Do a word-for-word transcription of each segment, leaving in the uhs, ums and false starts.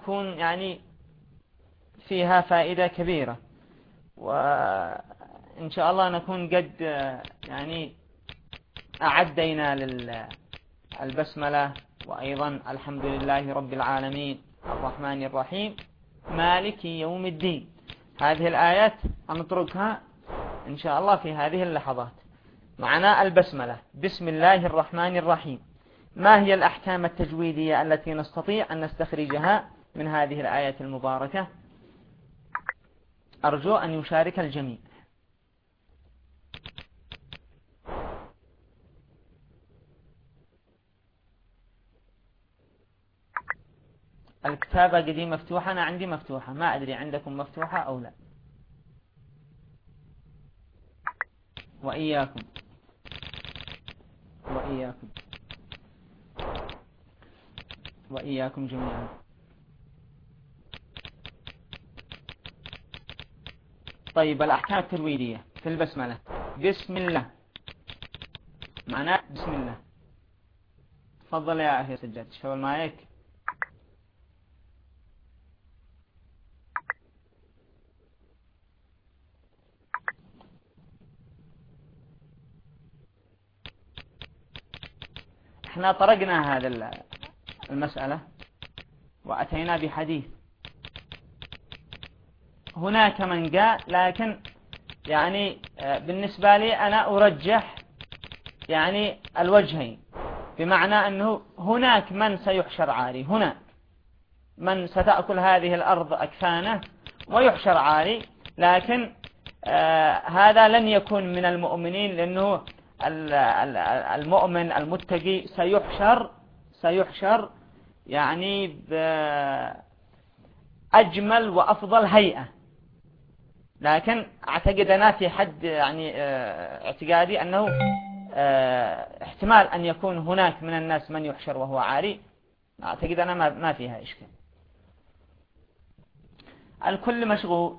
تكون يعني فيها فائدة كبيرة، وإن شاء الله نكون قد يعني أعدينا للبسملة. وأيضا الحمد لله رب العالمين الرحمن الرحيم مالك يوم الدين. هذه الآيات نتركها إن شاء الله في هذه اللحظات. معنا البسملة. بسم الله الرحمن الرحيم. ما هي الأحكام التجويدية التي نستطيع أن نستخرجها من هذه الآية المباركة؟ أرجو أن يشارك الجميع. الكتابة قديم مفتوحة، أنا عندي مفتوحة، ما أدري عندكم مفتوحة أو لا. وإياكم وإياكم وإياكم جميعا. طيب الأحكام التجويدية في البسملة. بسم الله معناه بسم الله. تفضل يا أخي سجاد، شغل معك. احنا طرقنا هذا المسألة وأتينا بحديث. هناك من قال، لكن يعني بالنسبة لي أنا أرجح يعني الوجهين، بمعنى أنه هناك من سيحشر عاري، هناك من ستأكل هذه الأرض أكفانه ويحشر عاري، لكن آه هذا لن يكون من المؤمنين، لأنه المؤمن المتقي سيحشر سيحشر يعني بأجمل وأفضل هيئة. لكن أعتقد أنا في حد يعني اه اعتقادي أنه اه احتمال أن يكون هناك من الناس من يحشر وهو عاري. أعتقد أنا ما ما فيها إشكال. الكل مشغول،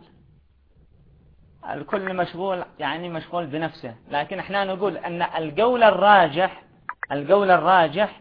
الكل مشغول يعني مشغول بنفسه، لكن احنا نقول أن القول الراجح القول الراجح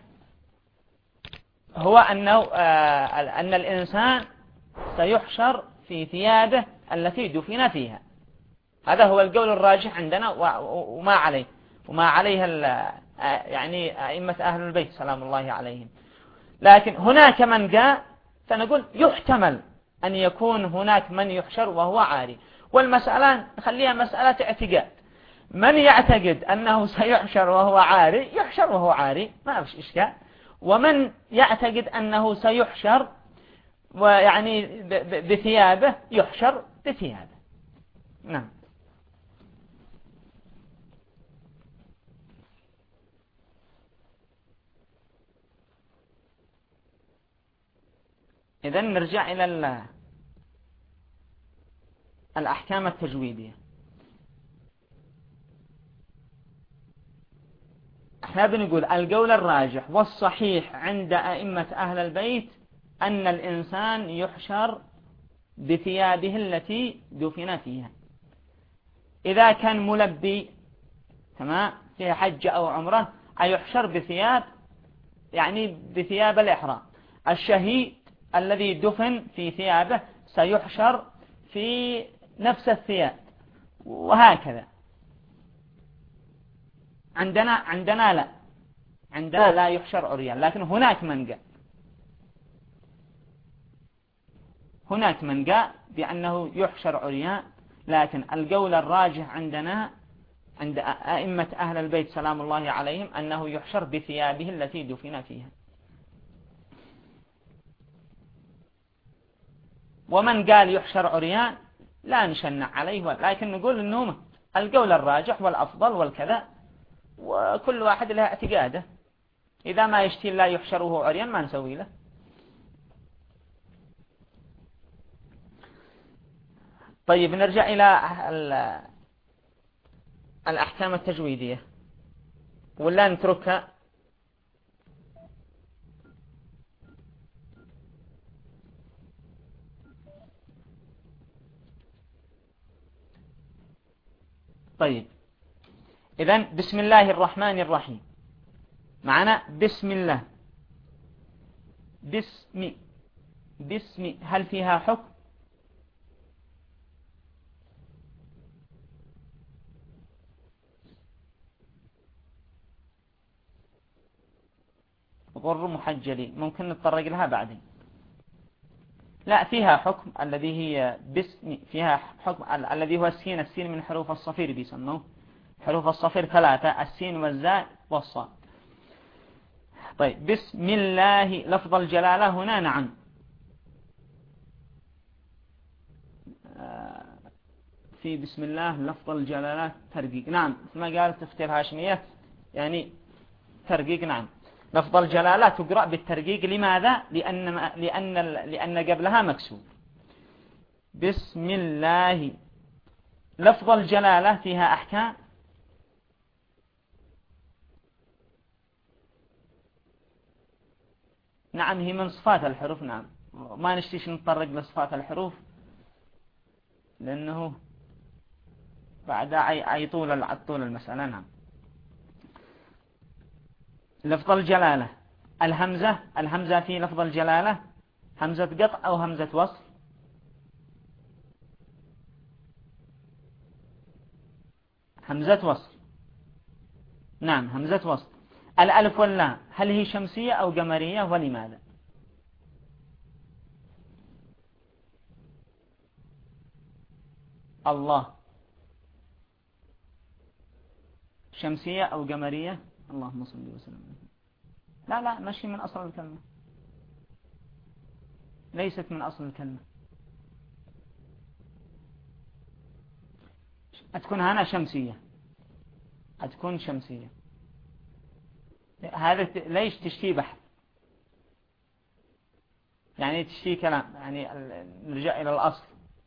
هو أنه اه أن الإنسان سيحشر في ثيابه التي دفن فيها. هذا هو القول الراجح عندنا، وما عليه وما عليها يعني أئمة أهل البيت سلام الله عليهم. لكن هناك من قال، فنقول يحتمل أن يكون هناك من يحشر وهو عاري. والمسألة نخليها مسألة اعتقاد. من يعتقد أنه سيحشر وهو عاري يحشر وهو عاري، ما فيش إشكال. ومن يعتقد أنه سيحشر ويعني بثيابه يحشر بثيابه. نعم. إذن نرجع إلى الأحكام التجويدية. احنا بنقول القول الراجح والصحيح عند أئمة أهل البيت أن الإنسان يحشر بثيابه التي دفن فيها. إذا كان ملبي تمام في حج أو عمره أيحشر بثياب يعني بثياب الإحرام. الشهيد الذي دفن في ثيابه سيحشر في نفس الثياب، وهكذا. عندنا عندنا لا عندنا لا يحشر عريان، لكن هناك من قال هناك من قال بأنه يحشر عريان. لكن القول الراجح عندنا عند أئمة أهل البيت سلام الله عليهم أنه يحشر بثيابه التي دفن فيها. ومن قال يحشر عريان لا نشنع عليه، لكن نقول أنه القول الراجح والأفضل والكذا، وكل واحد له اعتقاده. إذا ما يشتي لا يحشره عريان ما نسوي له. طيب نرجع إلى الأحكام التجويدية ولا نتركها؟ طيب إذن بسم الله الرحمن الرحيم. معنا بسم الله. بسم باسم هل فيها حكم؟ غر محجلين ممكن نتطرق لها بعدين. لا فيها حكم الذي هي باسم، فيها حكم الذي هو السين. السين من حروف الصفير بيسموه حروف الصفير ثلاثة: السين والزاء والصاد. طيب بسم الله لفظ الجلالة هنا نعم في بسم الله لفظ الجلالة ترقيق نعم ما قالت اختي الهاشمية يعني ترقيق نعم. لفظ الجلالة تقرأ بالترقيق. لماذا؟ لأن لأن لأن قبلها مكسور. بسم الله لفظ الجلالة فيها أحكام. نعم هي من صفات الحروف. نعم ما نشتيش نتطرق لصفات الحروف لأنه بعد أي طول طول المسألة. نعم لفظ الجلالة الهمزة الهمزة في لفظ الجلالة همزة قطع أو همزة وصل؟ همزة وصل. نعم همزة وصل. الألف واللام هل هي شمسية أو قمرية ولماذا؟ الله شمسية أو قمرية؟ اللهم صل وسلم. لا لا ماشي من أصل الكلمة، ليست من أصل الكلمة. هتكون هنا شمسية، هتكون شمسية. هذا ليش تشتي بحث يعني تشتي كلام يعني نرجع إلى الأصل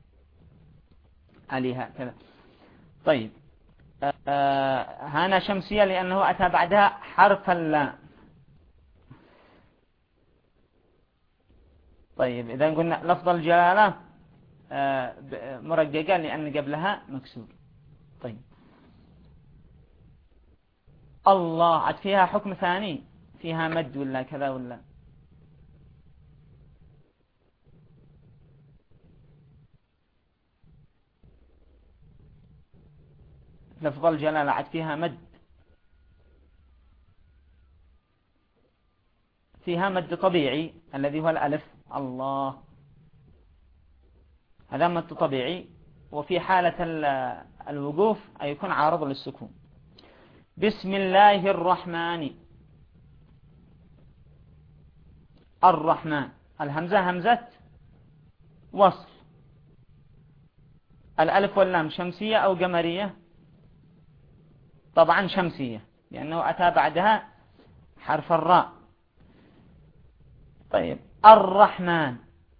عليها كذا. طيب آه هنا شمسية لأنه أتى بعدها حرف اللام. طيب إذا قلنا لفظ الجلالة آه مرققة لأن قبلها مكسور. طيب الله عاد فيها حكم ثاني، فيها مد ولا كذا ولا؟ لفظ الجلالة عاد فيها مد، فيها مد طبيعي الذي هو الألف. الله هذا مد طبيعي، وفي حالة الوقوف أي يكون عارض للسكون. بسم الله الرحمن الرحمن الهمزة همزة وصل. الألف واللام شمسية أو قمرية؟ طبعا شمسية لأنه أتى بعدها حرف الراء. طيب الرحمن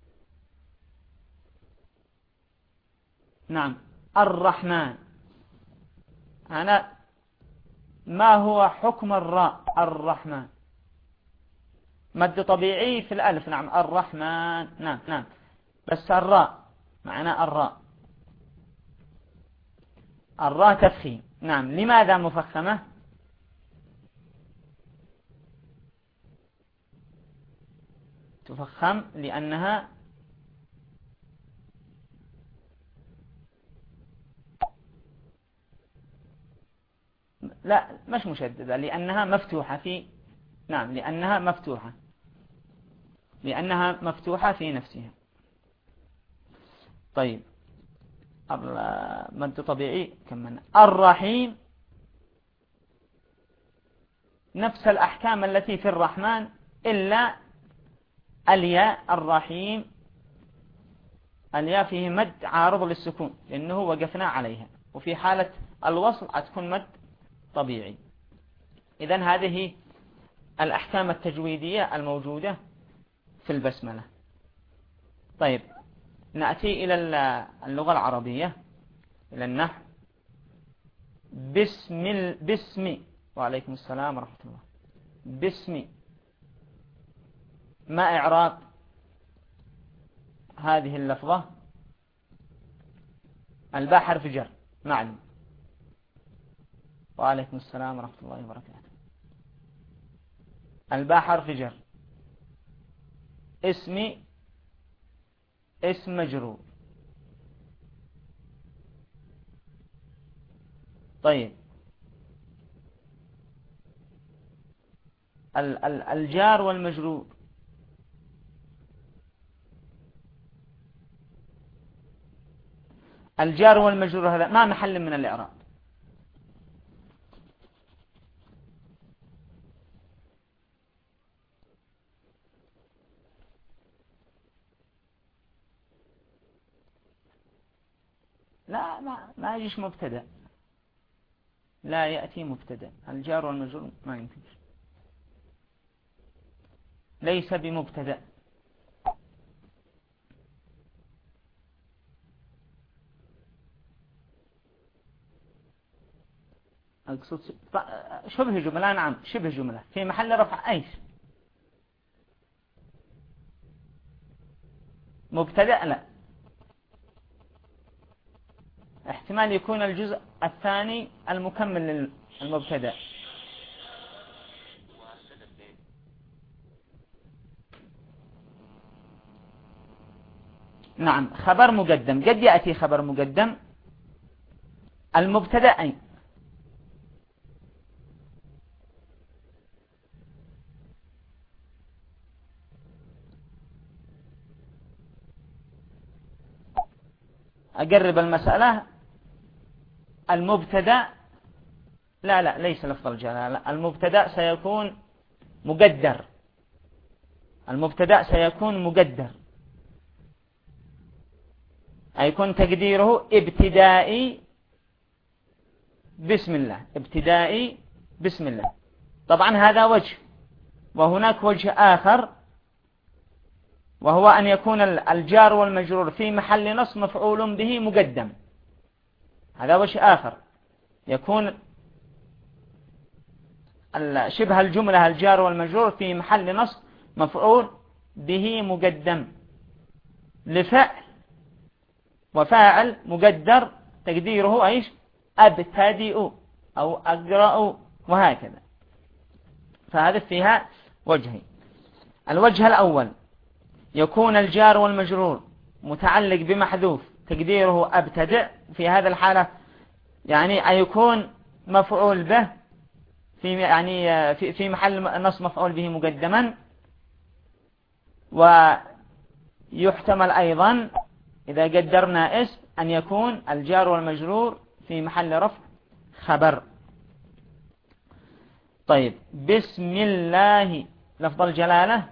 نعم الرحمن أنا ما هو حكم الراء؟ الرحمن مد طبيعي في الألف. نعم الرحمن نعم نعم بس الراء معنى الراء الراء تفخيم. نعم لماذا مفخمة؟ تفخم لأنها لا مش مشددة، لأنها مفتوحة في نعم لأنها مفتوحة لأنها مفتوحة في نفسها. طيب مد طبيعي كمان. الرحيم نفس الأحكام التي في الرحمن إلا الياء. الرحيم الياء فيه مد عارض للسكون لأنه وقفنا عليها، وفي حالة الوصل هتكون مد طبيعي. إذن هذه الأحكام التجويدية الموجودة في البسملة. طيب نأتي إلى اللغة العربية، إلى النحو. بسم ال... بسم وعليكم السلام ورحمة الله. بسم ما إعراب هذه اللفظة؟ الباء حرف جر معلوم. وعليكم السلام ورحمة الله وبركاته. الباء حرف جر. اسمي اسم مجرور. طيب ال ال الجار والمجرور الجار والمجرور هذا ما محل من الإعراب. لا ما ما يجيش مبتدأ، لا يأتي مبتدأ. الجار والمجرور ما يمكن، ليس بمبتدأ. أقصد شبه جملة. نعم شبه جملة في محل رفع أيش؟ مبتدأ لا، احتمال يكون الجزء الثاني المكمل للمبتدأ. نعم خبر مقدم، قد يأتي خبر مقدم. المبتدأ أي أقرب المسألة. المبتدأ لا لا ليس لفظ الجلالة. المبتدأ سيكون مقدر، المبتدأ سيكون مقدر، يكون تقديره ابتدائي بسم الله، ابتدائي بسم الله. طبعا هذا وجه، وهناك وجه آخر وهو أن يكون الجار والمجرور في محل نصب مفعول به مقدم. هذا وجه آخر، يكون شبه الجملة الجار والمجرور في محل نصب مفعول به مقدم لفعل، وفاعل مقدر تقديره ايش؟ ابتدئ او اقرأ وهكذا. فهذا فيها وجهين. الوجه الاول يكون الجار والمجرور متعلق بمحذوف تقديره ابتدئ. في هذا الحالة يعني يكون مفعول به في يعني في في محل نصب مفعول به مقدما. ويحتمل ايضا إذا قدرنا اسم أن يكون الجار والمجرور في محل رفع خبر. طيب بسم الله لفظ الجلالة،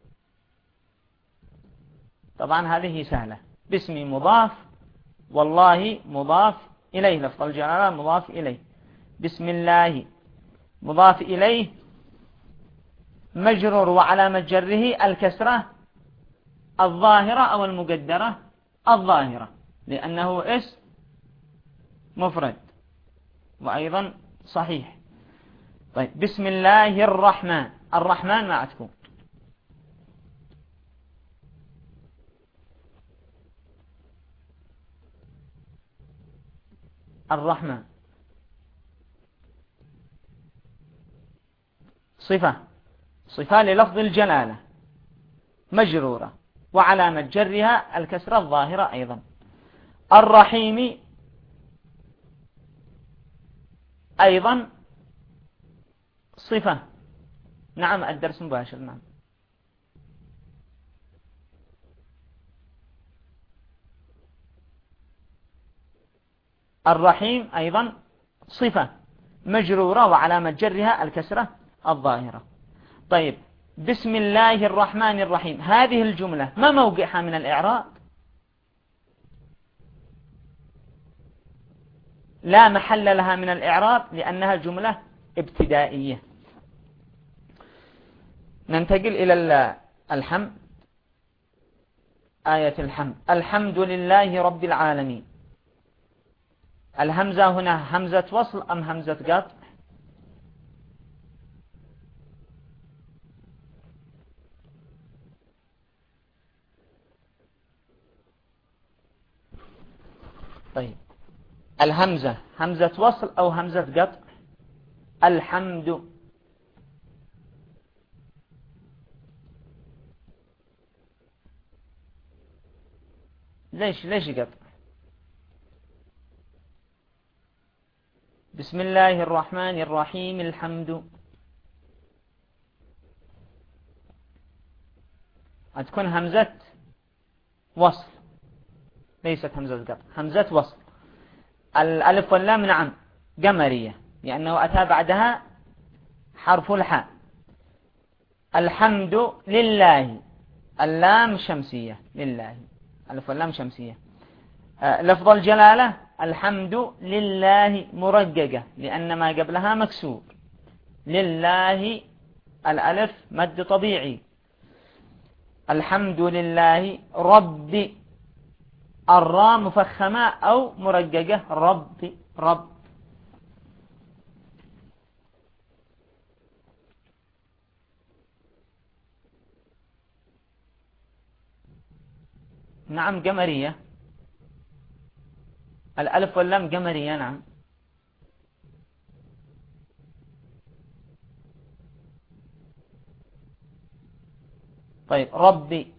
طبعا هذه سهلة. باسم مضاف، والله مضاف إليه، لفظ الجلالة مضاف إليه. بسم الله مضاف إليه مجرور وعلامة جره الكسرة الظاهرة أو المقدرة الظاهرة، لأنه اسم مفرد وأيضا صحيح. طيب بسم الله الرحمن، الرحمن ما تكون الرحمن صفة، صفة للفظ الجلالة مجرورة وعلامة جرها الكسرة الظاهرة أيضا. الرحيم أيضا صفة. نعم الدرس مباشر. نعم الرحيم أيضا صفة مجرورة وعلامة جرها الكسرة الظاهرة. طيب بسم الله الرحمن الرحيم، هذه الجملة ما موقعها من الإعراب؟ لا محل لها من الإعراب لأنها جملة ابتدائية. ننتقل إلى الحمد. آية الحمد، الحمد لله رب العالمين. الهمزة هنا همزة وصل أم همزة قطع؟ طيب الهمزة همزة وصل أو همزة قطع؟ الحمد. ليش ليش قطع؟ بسم الله الرحمن الرحيم الحمد، هتكون همزة وصل ليست همزة قطع، همزة وصل. الألف واللام نعم قمرية لأنه أتى بعدها حرف الحاء. الحمد لله، اللام شمسية لله، ألف واللام شمسية. لفظ الجلالة الحمد لله مرققة لأن ما قبلها مكسور. لله الألف مد طبيعي. الحمد لله رب، الراء مفخمة أو مرققة، رب رب. نعم قمرية، الألف واللام قمرية نعم. طيب ربي،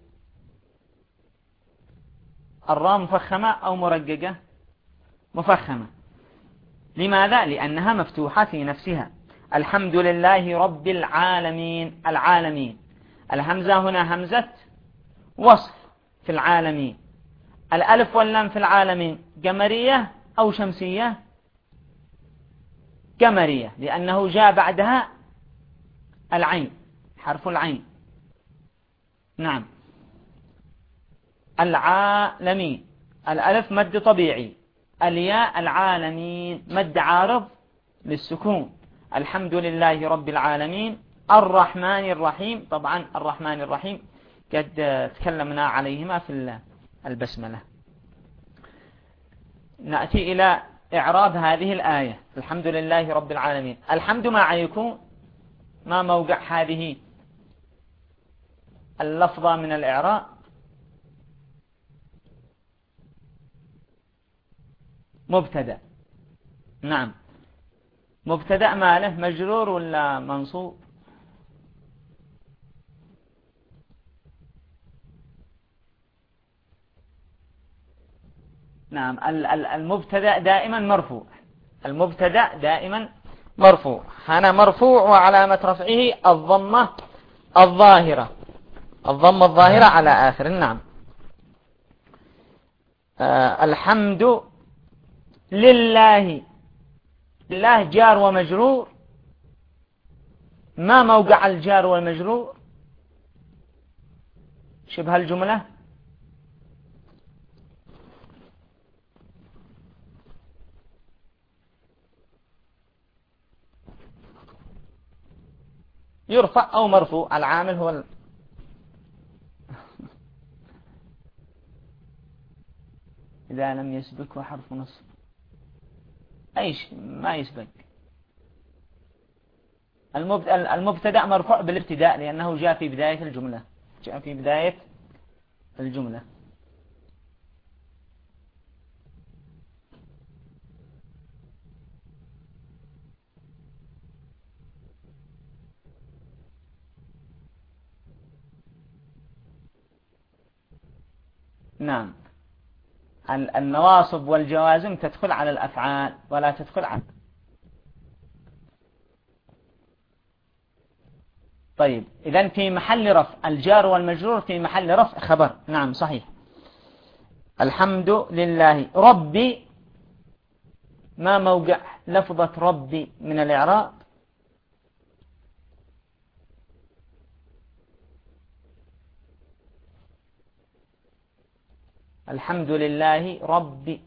الراء مفخمة أو مرققة؟ مفخمة. لماذا؟ لأنها مفتوحة في نفسها. الحمد لله رب العالمين، العالمين الهمزة هنا همزة وصف في العالمين. الألف واللام في العالمين قمرية أو شمسية؟ قمرية لأنه جاء بعدها العين، حرف العين. نعم. العالمين الألف مد طبيعي، الياء العالمين مد عارض للسكون. الحمد لله رب العالمين الرحمن الرحيم، طبعا الرحمن الرحيم قد تكلمنا عليهما في البسملة. نأتي إلى إعراب هذه الآية. الحمد لله رب العالمين، الحمد مع يكون ما موقع هذه اللفظة من الإعراب؟ مبتدأ. نعم مبتدأ ماله مجرور ولا منصوب؟ نعم المبتدأ دائما مرفوع، المبتدأ دائما مرفوع. هنا مرفوع وعلامة رفعه الضمة الظاهرة، الضمة الظاهرة على آخر. نعم. آه الحمد لله، لله جار ومجرور، ما موقع الجار والمجرور؟ شبه الجملة. يرفع أو مرفوع، العامل هو ال... إذا لم يسبق حرف نصب أيش ما يسبق. المبتدأ مرفوع بالابتداء لأنه جاء في بداية الجملة، جاء في بداية الجملة. نعم. النواصب والجوازم تدخل على الأفعال ولا تدخل على. طيب إذن في محل رفع الجار والمجرور، في محل رفع خبر. نعم صحيح. الحمد لله ربي، ما موقع لفظة ربي من الإعراب؟ الحمد لله ربي.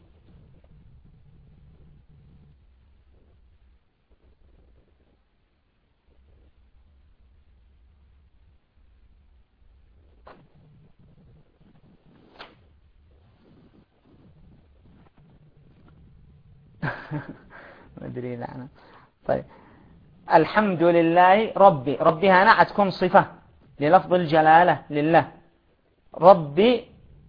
ما أدري لعنة. طيب الحمد لله ربي، ربي هنا تكون صفة للفظ الجلالة لله. ربي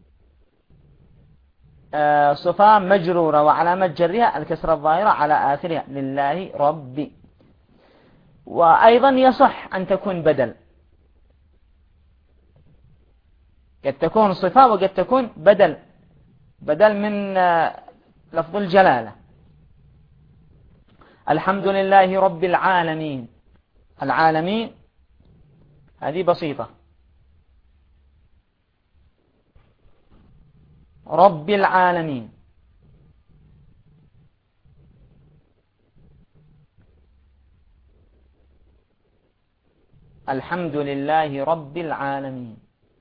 آه صفة مجرورة وعلامة جرها الكسرة الظاهرة على آخرها، لله ربي. وأيضا يصح أن تكون بدل، قد تكون صفة وقد تكون بدل بدل من لفظ الجلالة. الحمد لله رب العالمين. العالمين هذه بسيطة. رب العالمين. الحمد لله رب العالمين.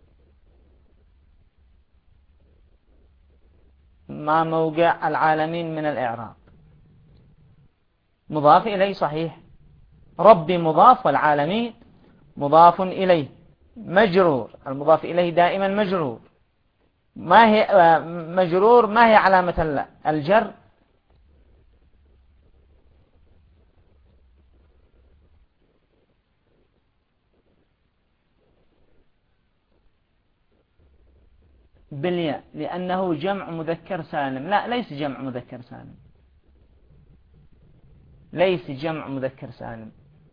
ما موقع العالمين من الإعراب؟ مضاف إليه صحيح، ربي مضاف والعالمين مضاف إليه مجرور. المضاف إليه دائما مجرور. ما هي مجرور؟ ما هي علامة الجر؟ بالياء، لأنه جمع مذكر سالم. لا، ليس جمع مذكر سالم، ليس جمع مذكر سالم.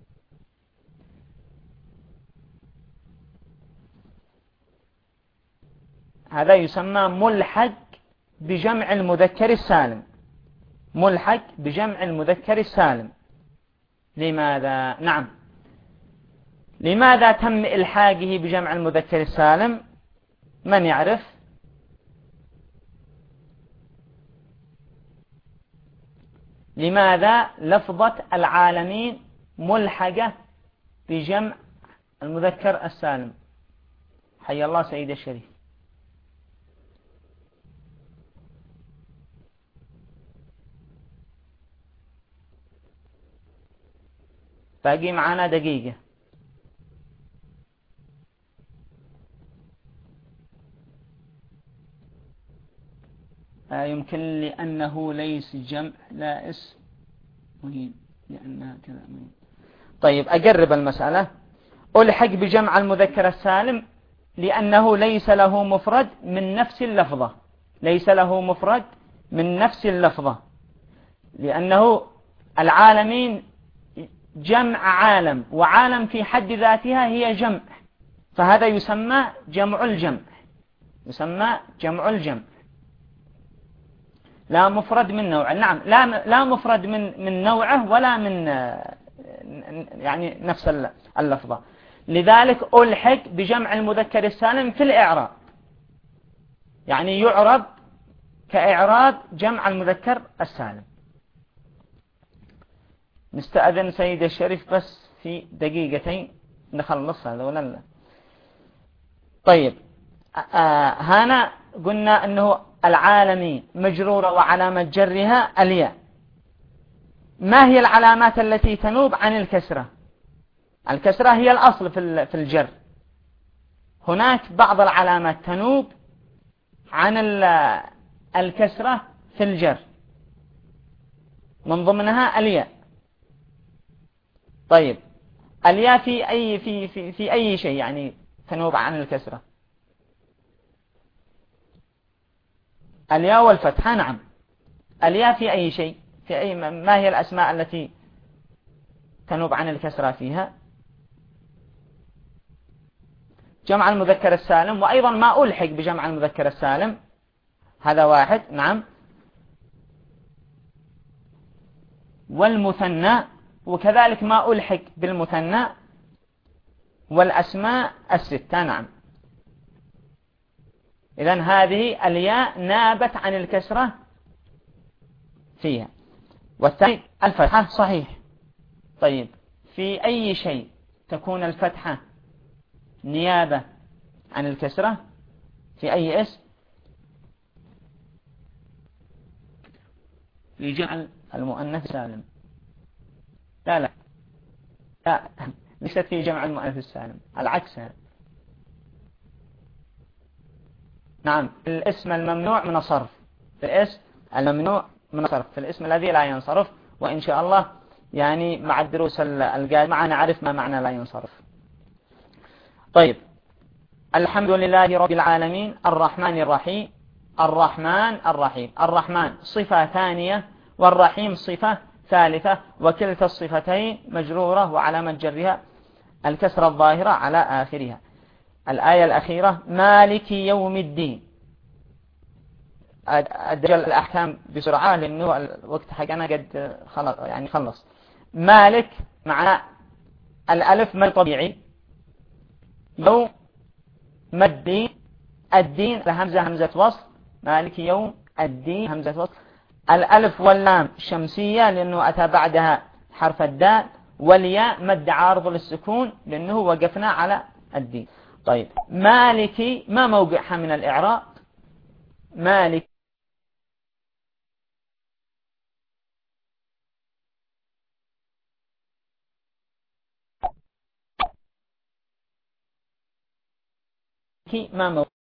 هذا يسمى ملحق بجمع المذكر السالم. ملحق بجمع المذكر السالم. لماذا؟ نعم، لماذا تم إلحاقه بجمع المذكر السالم؟ من يعرف؟ لماذا لفظة العالمين ملحقة بجمع المذكر السالم؟ حي الله سيد الشريف. باقي معنا دقيقة. يمكن لأنه ليس جمع، لا اسم مهم، لأنها كذا مهم. طيب أقرب المسألة. ألحق بجمع المذكر السالم لأنه ليس له مفرد من نفس اللفظة. ليس له مفرد من نفس اللفظة، لأنه العالمين جمع عالم، وعالم في حد ذاتها هي جمع، فهذا يسمى جمع الجمع. يسمى جمع الجمع. لا مفرد من نوعه. نعم، لا لا مفرد من من نوعه ولا من يعني نفس اللفظة. لذلك ألحق بجمع المذكر السالم في الإعراب، يعني يعرب كإعراب جمع المذكر السالم. نستأذن سيد الشريف بس في دقيقتين نخلص هذا ولا لا؟ طيب، آه هنا قلنا أنه العالمين مجرورة وعلامة جرها الياء. ما هي العلامات التي تنوب عن الكسرة؟ الكسرة هي الأصل في الجر. هناك بعض العلامات تنوب عن الكسرة في الجر، من ضمنها الياء. طيب، الياء في أي في في في أي شيء يعني تنوب عن الكسرة؟ الياء والفتحة. نعم، الياء في أي شيء؟ في أي ما هي الأسماء التي تنوب عن الكسرة فيها؟ جمع المذكر السالم، وأيضا ما ألحق بجمع المذكر السالم، هذا واحد. نعم، والمثنى، وكذلك ما ألحق بالمثنى، والأسماء الستة. نعم، إذن هذه الياء نابت عن الكسرة فيها. والثاني الفتحة. صحيح. طيب، في أي شيء تكون الفتحة نيابة عن الكسرة؟ في أي اسم؟ في جعل المؤنث سالم. لا لا لا، ليست في جمع المؤنث السالم، العكس. نعم، الاسم الممنوع من الصرف. في الاسم الممنوع من الصرف، في الاسم الذي لا ينصرف. وإن شاء الله يعني مع الدروس القادمة نعرف ما معنى لا ينصرف. طيب، الحمد لله رب العالمين الرحمن الرحيم. الرحمن الرحيم. الرحمن صفة ثانية، والرحيم صفة ثالثة، وكلتا الصفتين مجرورة وعلامة جرها الكسرة الظاهرة على آخرها. الآية الأخيرة مالك يوم الدين. أدرج الأحكام بسرعة لأنه الوقت حقنا قد خلص يعني خلص. مالك مع الألف مد طبيعي، يوم مد الدين همزة همزة وصل، مالك يوم الدين همزة وصل. الألف واللام شمسية لأنه أتى بعدها حرف الدال، والياء مد عارض للسكون لأنه وقفنا على الدين. طيب مالكي ما موقعها من الإعراب؟ مالك ما موقع